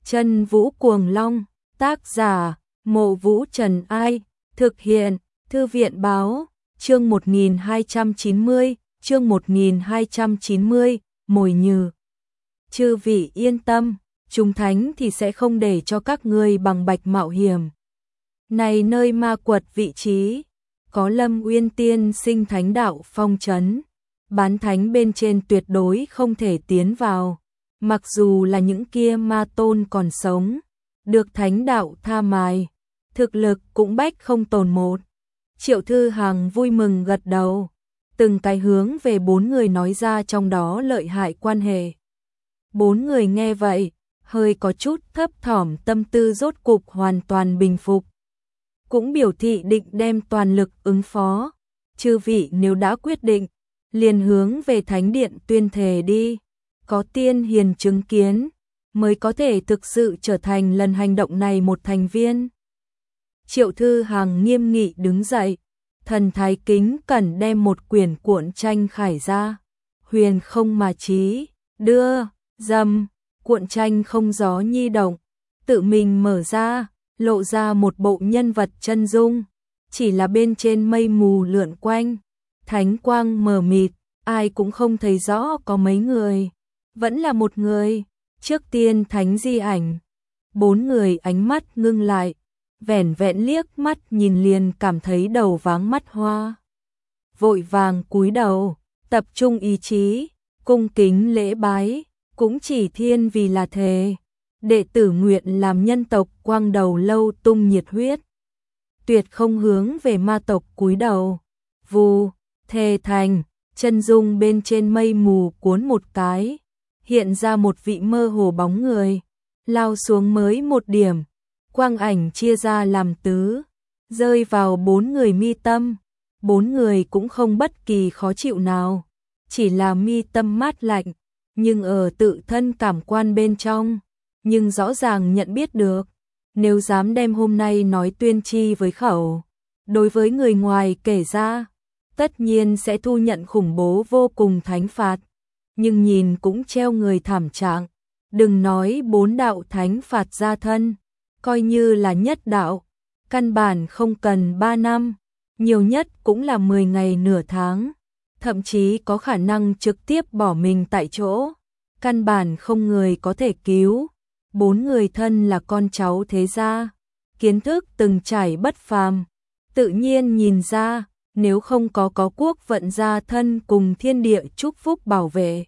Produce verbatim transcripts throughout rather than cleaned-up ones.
Chân Vũ Cuồng Long, tác giả, Mộ Vũ Trần Ai, thực hiện, Thư viện báo, chương một nghìn hai trăm chín mươi, chương một nghìn hai trăm chín mươi, Mồi Nhử. Chư vị yên tâm, chúng thánh thì sẽ không để cho các ngươi bằng bạch mạo hiểm. Này nơi ma quật vị trí, có Lâm Uyên Tiên sinh thánh đạo phong trấn, bán thánh bên trên tuyệt đối không thể tiến vào. Mặc dù là những kia ma tôn còn sống, được thánh đạo tha mài, thực lực cũng bách không tồn một. Triệu Thư Hằng vui mừng gật đầu, từng cái hướng về bốn người nói ra trong đó lợi hại quan hệ. Bốn người nghe vậy, hơi có chút thấp thỏm, tâm tư rốt cục hoàn toàn bình phục. Cũng biểu thị định đem toàn lực ứng phó. Chư vị nếu đã quyết định, liền hướng về thánh điện tuyên thề đi. Có tiên hiền chứng kiến, mới có thể thực sự trở thành lần hành động này một thành viên. Triệu Thư Hằng nghiêm nghị đứng dậy, thần thái kính cẩn đem một quyển cuộn tranh khải ra. Huyền không mà trí, đưa, dầm, cuộn tranh không gió nhi động, tự mình mở ra, lộ ra một bộ nhân vật chân dung, chỉ là bên trên mây mù lượn quanh, thánh quang mờ mịt, ai cũng không thấy rõ có mấy người. Vẫn là một người, trước tiên thánh di ảnh. Bốn người ánh mắt ngưng lại, vẻn vẹn liếc mắt nhìn liền cảm thấy đầu váng mắt hoa. Vội vàng cúi đầu, tập trung ý chí, cung kính lễ bái, cũng chỉ thiên vì là thề. Đệ tử nguyện làm nhân tộc quang đầu lâu tung nhiệt huyết. Tuyệt không hướng về ma tộc cúi đầu. Vù, thề thành, chân dung bên trên mây mù cuốn một cái. Hiện ra một vị mơ hồ bóng người, lao xuống mới một điểm, quang ảnh chia ra làm tứ, rơi vào bốn người mi tâm. Bốn người cũng không bất kỳ khó chịu nào, chỉ là mi tâm mát lạnh, nhưng ở tự thân cảm quan bên trong, nhưng rõ ràng nhận biết được, nếu dám đem hôm nay nói tuyên chi với khẩu, đối với người ngoài kể ra, tất nhiên sẽ thu nhận khủng bố vô cùng thánh phạt. Nhưng nhìn cũng treo người thảm trạng, đừng nói bốn đạo thánh phạt ra thân, coi như là nhất đạo, căn bản không cần ba năm, nhiều nhất cũng là mười ngày nửa tháng, thậm chí có khả năng trực tiếp bỏ mình tại chỗ, căn bản không người có thể cứu. Bốn người thân là con cháu thế gia, kiến thức từng trải bất phàm, tự nhiên nhìn ra, nếu không có có quốc vận gia thân cùng thiên địa chúc phúc bảo vệ.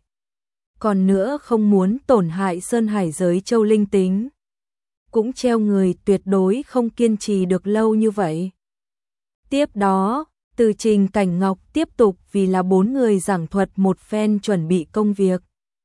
Còn nữa không muốn tổn hại sơn hải giới châu linh tính. Cũng treo người tuyệt đối không kiên trì được lâu như vậy. Tiếp đó, từ Trình Cảnh Ngọc tiếp tục vì là bốn người giảng thuật một phen chuẩn bị công việc.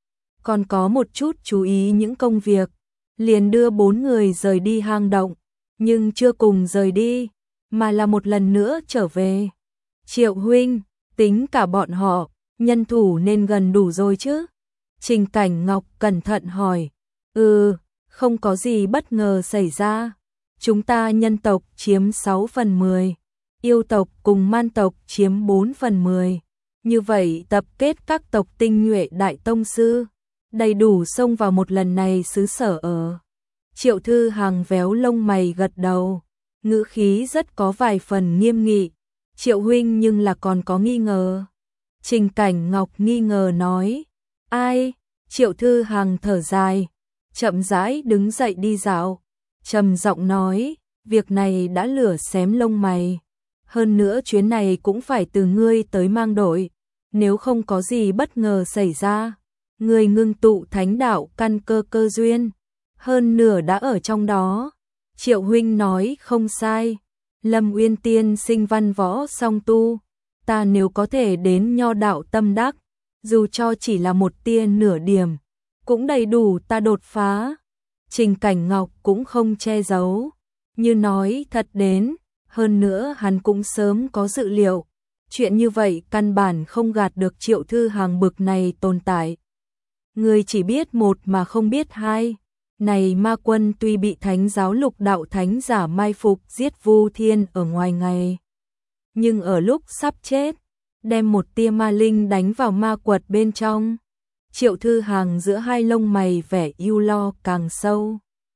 Còn có một chút chú ý những công việc, liền đưa bốn người rời đi hang động, nhưng chưa cùng rời đi, mà là một lần nữa trở về. Triệu huynh, tính cả bọn họ, nhân thủ nên gần đủ rồi chứ? Trình Cảnh Ngọc cẩn thận hỏi. Ừ, không có gì bất ngờ xảy ra. Chúng ta nhân tộc chiếm sáu phần mười, yêu tộc cùng man tộc chiếm bốn phần mười. Như vậy tập kết các tộc tinh nhuệ đại tông sư, đầy đủ xông vào một lần này xứ sở ở. Triệu Thư Hằng véo lông mày gật đầu, ngữ khí rất có vài phần nghiêm nghị. Triệu huynh nhưng là còn có nghi ngờ. Trình Cảnh Ngọc nghi ngờ nói. Ai? Triệu Thư Hằng thở dài, chậm rãi đứng dậy đi dạo, trầm giọng nói, việc này đã lửa xém lông mày. Hơn nữa chuyến này cũng phải từ ngươi tới mang đội, nếu không có gì bất ngờ xảy ra, ngươi ngưng tụ thánh đạo căn cơ cơ duyên, hơn nửa đã ở trong đó. Triệu huynh nói không sai, Lâm Uyên Tiên sinh văn võ song tu, ta nếu có thể đến nho đạo tâm đắc, dù cho chỉ là một tia nửa điểm, cũng đầy đủ ta đột phá. Trình Cảnh Ngọc cũng không che giấu, như nói thật đến, hơn nữa hắn cũng sớm có dự liệu, chuyện như vậy căn bản không gạt được Triệu Thư Hằng bực này tồn tại. Người chỉ biết một mà không biết hai, này ma quân tuy bị thánh giáo lục đạo thánh giả mai phục giết Vu Thiên ở ngoài ngày, nhưng ở lúc sắp chết, đem một tia ma linh đánh vào ma quật bên trong. Triệu Thư Hằng giữa hai lông mày vẻ ưu lo càng sâu.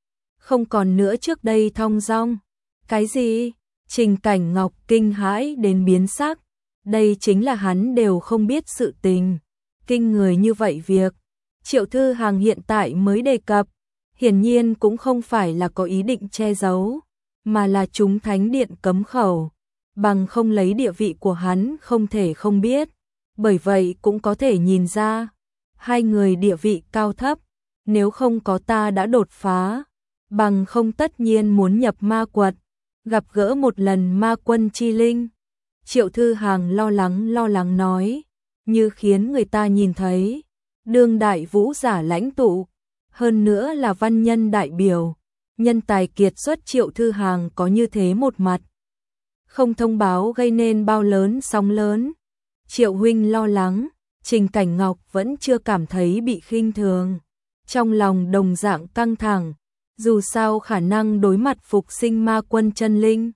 không còn nữa trước đây thong dong. Cái gì? Trình Cảnh Ngọc kinh hãi đến biến sắc. Đây chính là hắn đều không biết sự tình. Kinh người như vậy việc. Triệu Thư Hằng hiện tại mới đề cập. Hiển nhiên cũng không phải là có ý định che giấu. Mà là chúng thánh điện cấm khẩu. Bằng không lấy địa vị của hắn không thể không biết. Bởi vậy cũng có thể nhìn ra. Hai người địa vị cao thấp. Nếu không có ta đã đột phá. Bằng không tất nhiên muốn nhập ma quật. Gặp gỡ một lần ma quân chi linh. Triệu Thư Hằng lo lắng lo lắng nói. Như khiến người ta nhìn thấy. Đương đại vũ giả lãnh tụ. Hơn nữa là văn nhân đại biểu. Nhân tài kiệt xuất Triệu Thư Hằng có như thế một mặt. Không thông báo gây nên bao lớn sóng lớn. Triệu huynh lo lắng. Trình Cảnh Ngọc vẫn chưa cảm thấy bị khinh thường. Trong lòng đồng dạng căng thẳng. Dù sao khả năng đối mặt phục sinh ma quân chân linh.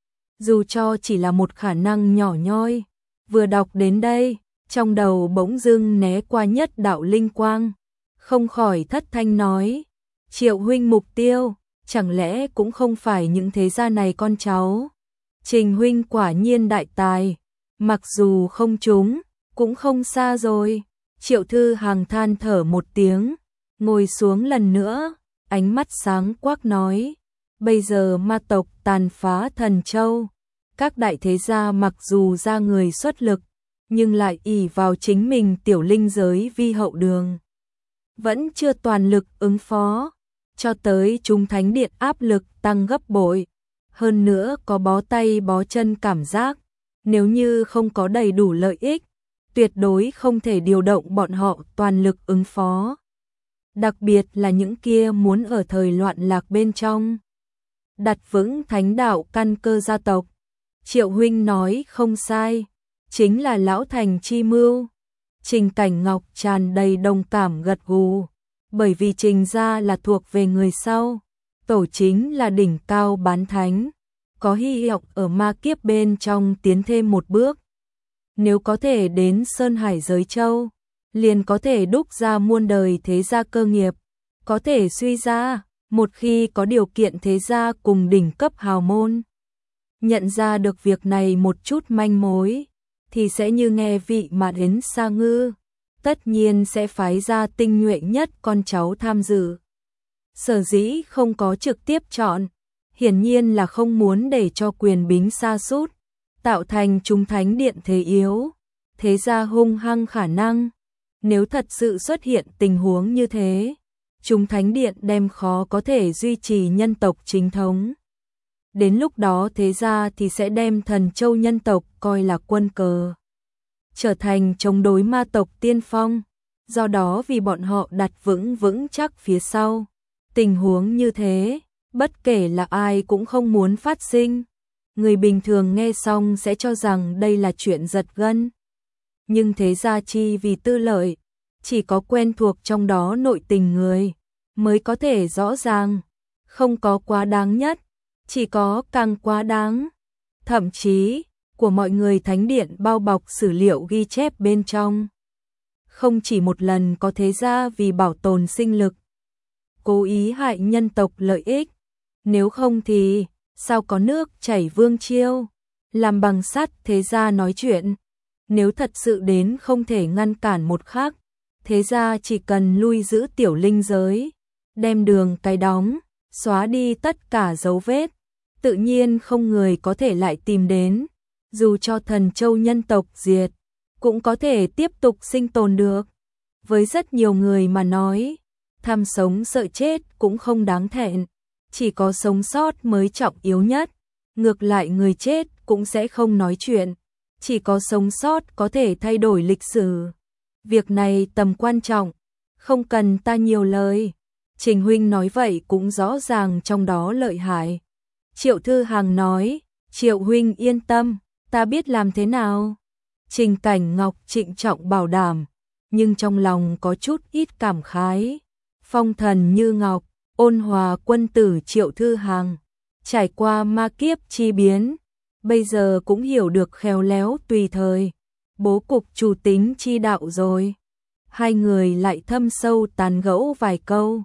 Dù cho chỉ là một khả năng nhỏ nhoi. Vừa đọc đến đây, trong đầu bỗng dưng né qua nhất đạo linh quang. Không khỏi thất thanh nói. Triệu huynh mục tiêu, chẳng lẽ cũng không phải những thế gia này con cháu. Trình huynh quả nhiên đại tài. Mặc dù không trúng, cũng không xa rồi. Triệu Thư Hằng than thở một tiếng. Ngồi xuống lần nữa. Ánh mắt sáng quắc nói. Bây giờ ma tộc tàn phá Thần Châu. Các đại thế gia mặc dù ra người xuất lực. Nhưng lại ỷ vào chính mình tiểu linh giới vi hậu đường. Vẫn chưa toàn lực ứng phó. Cho tới chúng thánh điện áp lực tăng gấp bội. Hơn nữa có bó tay bó chân cảm giác. Nếu như không có đầy đủ lợi ích. Tuyệt đối không thể điều động bọn họ toàn lực ứng phó. Đặc biệt là những kia muốn ở thời loạn lạc bên trong. Đặt vững thánh đạo căn cơ gia tộc. Triệu huynh nói không sai. Chính là lão thành chi mưu. Trình Cảnh Ngọc tràn đầy đồng cảm gật gù. Bởi vì Trình gia là thuộc về người sau. Tổ chính là đỉnh cao bán thánh. Có hy vọng ở ma kiếp bên trong tiến thêm một bước. Nếu có thể đến Sơn Hải Giới Châu. Liền có thể đúc ra muôn đời thế gia cơ nghiệp. Có thể suy ra. Một khi có điều kiện thế gia cùng đỉnh cấp hào môn. Nhận ra được việc này một chút manh mối. Thì sẽ như nghe vị mà đến Sa Ngư. Tất nhiên sẽ phái ra tinh nhuệ nhất con cháu tham dự. Sở dĩ không có trực tiếp chọn. Hiển nhiên là không muốn để cho quyền bính sa sút. Tạo thành chúng thánh điện thế yếu. Thế gia hung hăng khả năng. Nếu thật sự xuất hiện tình huống như thế. Chúng thánh điện đem khó có thể duy trì nhân tộc chính thống. Đến lúc đó thế gia thì sẽ đem Thần Châu nhân tộc coi là quân cờ. Trở thành chống đối ma tộc tiên phong. Do đó vì bọn họ đặt vững vững chắc phía sau. Tình huống như thế, bất kể là ai cũng không muốn phát sinh. Người bình thường nghe xong sẽ cho rằng đây là chuyện giật gân. Nhưng thế gia chi vì tư lợi, chỉ có quen thuộc trong đó nội tình người, mới có thể rõ ràng. Không có quá đáng nhất, chỉ có càng quá đáng. Thậm chí, của mọi người thánh điện bao bọc sử liệu ghi chép bên trong. Không chỉ một lần có thế gia vì bảo tồn sinh lực. Cố ý hại nhân tộc lợi ích. Nếu không thì, sao có nước chảy vương chiêu. Làm bằng sắt thế gia nói chuyện. Nếu thật sự đến không thể ngăn cản một khắc. Thế gia chỉ cần lui giữ tiểu linh giới. Đem đường cái đóng, xóa đi tất cả dấu vết. Tự nhiên không người có thể lại tìm đến. Dù cho Thần Châu nhân tộc diệt, cũng có thể tiếp tục sinh tồn được. Với rất nhiều người mà nói, tham sống sợ chết cũng không đáng thẹn. Chỉ có sống sót mới trọng yếu nhất. Ngược lại người chết cũng sẽ không nói chuyện. Chỉ có sống sót có thể thay đổi lịch sử. Việc này tầm quan trọng, không cần ta nhiều lời. Trình huynh nói vậy cũng rõ ràng trong đó lợi hại. Triệu Thư Hằng nói, Triệu huynh yên tâm, ta biết làm thế nào. Trình Cảnh Ngọc trịnh trọng bảo đảm, nhưng trong lòng có chút ít cảm khái. Phong thần như ngọc, ôn hòa quân tử Triệu Thư Hằng, trải qua ma kiếp chi biến, bây giờ cũng hiểu được khéo léo tùy thời, bố cục chủ tính chi đạo rồi. Hai người lại thâm sâu tán gẫu vài câu,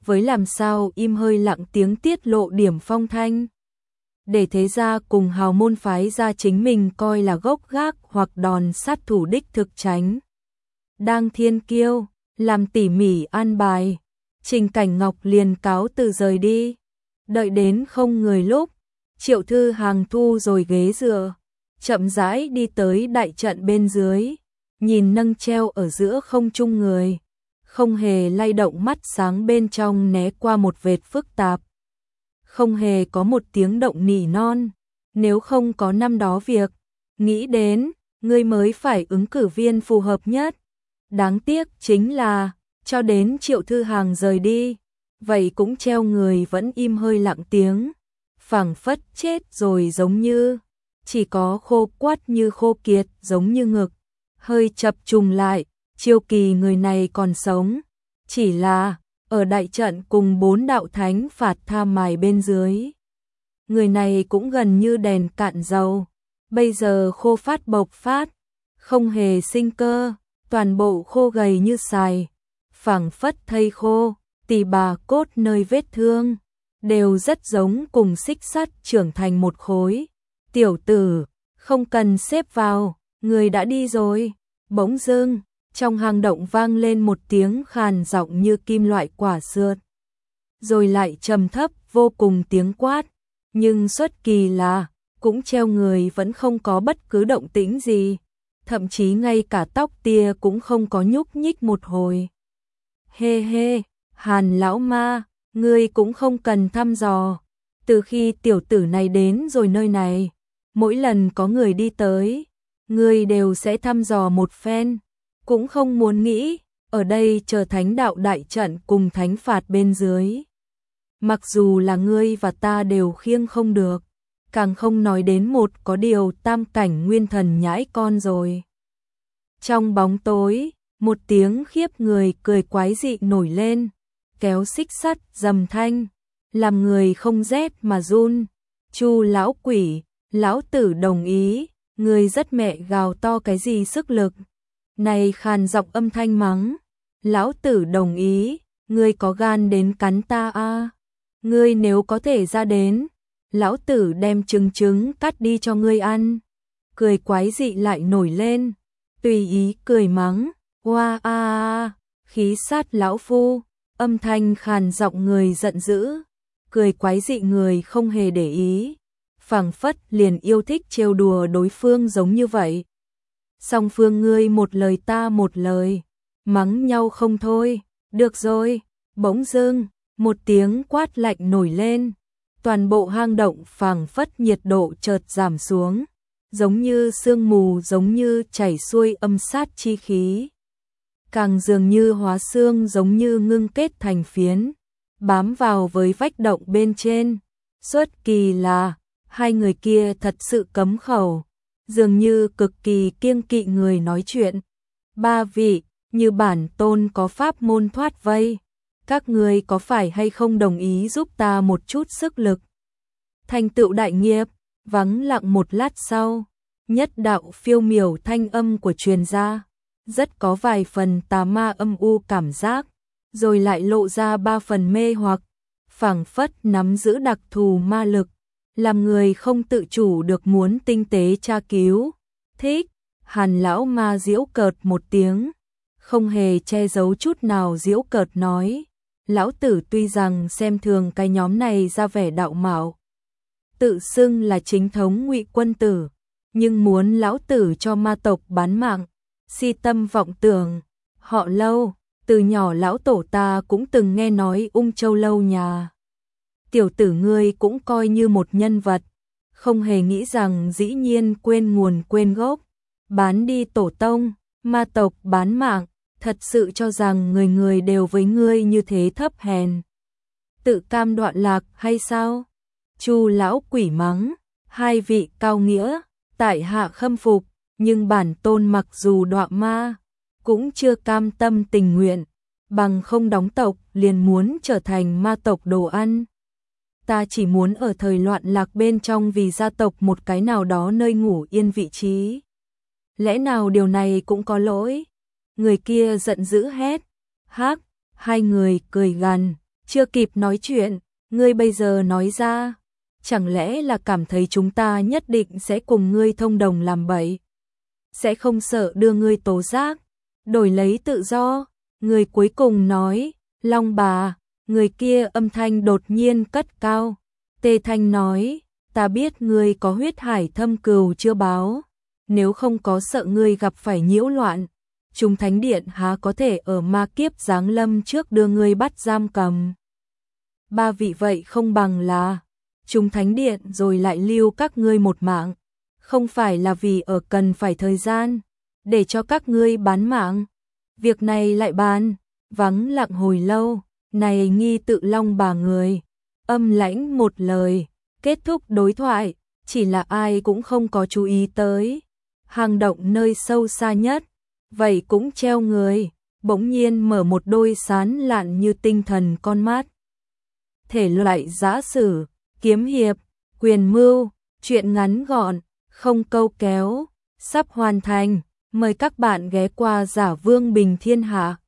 với làm sao im hơi lặng tiếng tiết lộ điểm phong thanh. Để thế gia cùng hào môn phái ra chính mình coi là gốc gác hoặc đòn sát thủ đích thực tránh. Đang thiên kiêu, làm tỉ mỉ an bài, Trình Cảnh Ngọc liền cáo từ rời đi. Đợi đến không người lúc, Triệu Thư Hàng thu rồi ghế dựa, chậm rãi đi tới đại trận bên dưới, nhìn nâng treo ở giữa không trung người, không hề lay động, mắt sáng bên trong né qua một vệt phức tạp. Không hề có một tiếng động nỉ non, nếu không có năm đó việc, nghĩ đến, ngươi mới phải ứng cử viên phù hợp nhất. Đáng tiếc chính là, cho đến Triệu Thư Hàng rời đi, vậy cũng treo người vẫn im hơi lặng tiếng, phảng phất chết rồi giống như, chỉ có khô quắt như khô kiệt giống như ngực, hơi chập trùng lại, Chiêu Kỳ người này còn sống, chỉ là, ở đại trận cùng bốn đạo thánh phạt tha mài bên dưới. Người này cũng gần như đèn cạn dầu, bây giờ khô phát bộc phát, không hề sinh cơ, toàn bộ khô gầy như sài, phảng phất thây khô, tỳ bà cốt nơi vết thương, đều rất giống cùng xích sắt trưởng thành một khối. Tiểu tử, không cần xếp vào, người đã đi rồi. Bỗng dưng, trong hang động vang lên một tiếng khàn giọng như kim loại quả sượt. Rồi lại trầm thấp vô cùng tiếng quát, nhưng xuất kỳ là, cũng treo người vẫn không có bất cứ động tĩnh gì, thậm chí ngay cả tóc tia cũng không có nhúc nhích một hồi. Hê hê, Hàn lão ma, ngươi cũng không cần thăm dò, từ khi tiểu tử này đến rồi nơi này, mỗi lần có người đi tới, ngươi đều sẽ thăm dò một phen, cũng không muốn nghĩ, ở đây chờ thánh đạo đại trận cùng thánh phạt bên dưới. Mặc dù là ngươi và ta đều khiêng không được, càng không nói đến một có điều tam cảnh nguyên thần nhãi con rồi. Trong bóng tối, một tiếng khiếp người cười quái dị nổi lên, kéo xích sắt dầm thanh, làm người không rét mà run. Chu lão quỷ, lão tử đồng ý, người rất mẹ gào to cái gì sức lực. Này khàn giọng âm thanh mắng, lão tử đồng ý, ngươi có gan đến cắn ta a? Ngươi nếu có thể ra đến, lão tử đem trứng trứng cắt đi cho ngươi ăn. Cười quái dị lại nổi lên, tùy ý cười mắng, oa a a, khí sát lão phu, âm thanh khàn giọng người giận dữ, cười quái dị người không hề để ý, phảng phất liền yêu thích trêu đùa đối phương giống như vậy. Song phương ngươi một lời ta một lời, mắng nhau không thôi, được rồi, bỗng dưng, một tiếng quát lạnh nổi lên, toàn bộ hang động phảng phất nhiệt độ chợt giảm xuống, giống như sương mù, giống như chảy xuôi âm sát chi khí. Càng dường như hóa xương, giống như ngưng kết thành phiến, bám vào với vách động bên trên. Xuất kỳ là, hai người kia thật sự cấm khẩu, dường như cực kỳ kiêng kỵ người nói chuyện. Ba vị, như bản tôn có pháp môn thoát vây, các ngươi có phải hay không đồng ý giúp ta một chút sức lực? Thành tựu đại nghiệp. Vắng lặng một lát sau, nhất đạo phiêu miểu thanh âm của truyền ra, rất có vài phần tà ma âm u cảm giác, rồi lại lộ ra ba phần mê hoặc, phảng phất nắm giữ đặc thù ma lực, làm người không tự chủ được muốn tinh tế tra cứu. Thích, Hàn lão ma giễu cợt một tiếng, không hề che giấu chút nào giễu cợt nói, lão tử tuy rằng xem thường cái nhóm này ra vẻ đạo mạo, tự xưng là chính thống Ngụy quân tử, nhưng muốn lão tử cho ma tộc bán mạng, si tâm vọng tưởng. Họ Lâu, từ nhỏ lão tổ ta cũng từng nghe nói Ung Châu Lâu nhà. Tiểu tử ngươi cũng coi như một nhân vật, không hề nghĩ rằng dĩ nhiên quên nguồn quên gốc, bán đi tổ tông, ma tộc bán mạng, thật sự cho rằng người người đều với ngươi như thế thấp hèn, tự cam đoạn lạc hay sao? Chu lão quỷ mắng, hai vị cao nghĩa, tại hạ khâm phục, nhưng bản tôn mặc dù đọa ma, cũng chưa cam tâm tình nguyện, bằng không đóng tộc liền muốn trở thành ma tộc đồ ăn. Ta chỉ muốn ở thời loạn lạc bên trong vì gia tộc một cái nào đó nơi ngủ yên vị trí. Lẽ nào điều này cũng có lỗi? Người kia giận dữ hét, hắc, hai người cười gằn, Chưa kịp nói chuyện, ngươi bây giờ nói ra, chẳng lẽ là cảm thấy chúng ta nhất định sẽ cùng ngươi thông đồng làm bậy? Sẽ không sợ đưa ngươi tố giác, đổi lấy tự do? Người cuối cùng nói, Long bà, người kia âm thanh đột nhiên cất cao. Tê Thanh nói, ta biết ngươi có huyết hải thâm cừu chưa báo, nếu không có sợ ngươi gặp phải nhiễu loạn, chúng thánh điện há có thể ở ma kiếp giáng lâm trước đưa ngươi bắt giam cầm. Ba vị vậy không bằng là chúng thánh điện rồi lại lưu các ngươi một mạng, không phải là vì ở cần phải thời gian để cho các ngươi bán mạng. Việc này lại bàn, vắng lặng hồi lâu, này nghi tự Long bà người, âm lãnh một lời, kết thúc đối thoại, chỉ là ai cũng không có chú ý tới. Hang động nơi sâu xa nhất, vậy cũng treo người, bỗng nhiên mở một đôi sán lạn như tinh thần con mắt. Thể loại giã sử, kiếm hiệp, quyền mưu, truyện ngắn gọn, không câu kéo, sắp hoàn thành, mời các bạn ghé qua Giả Vương Bình Thiên Hạ.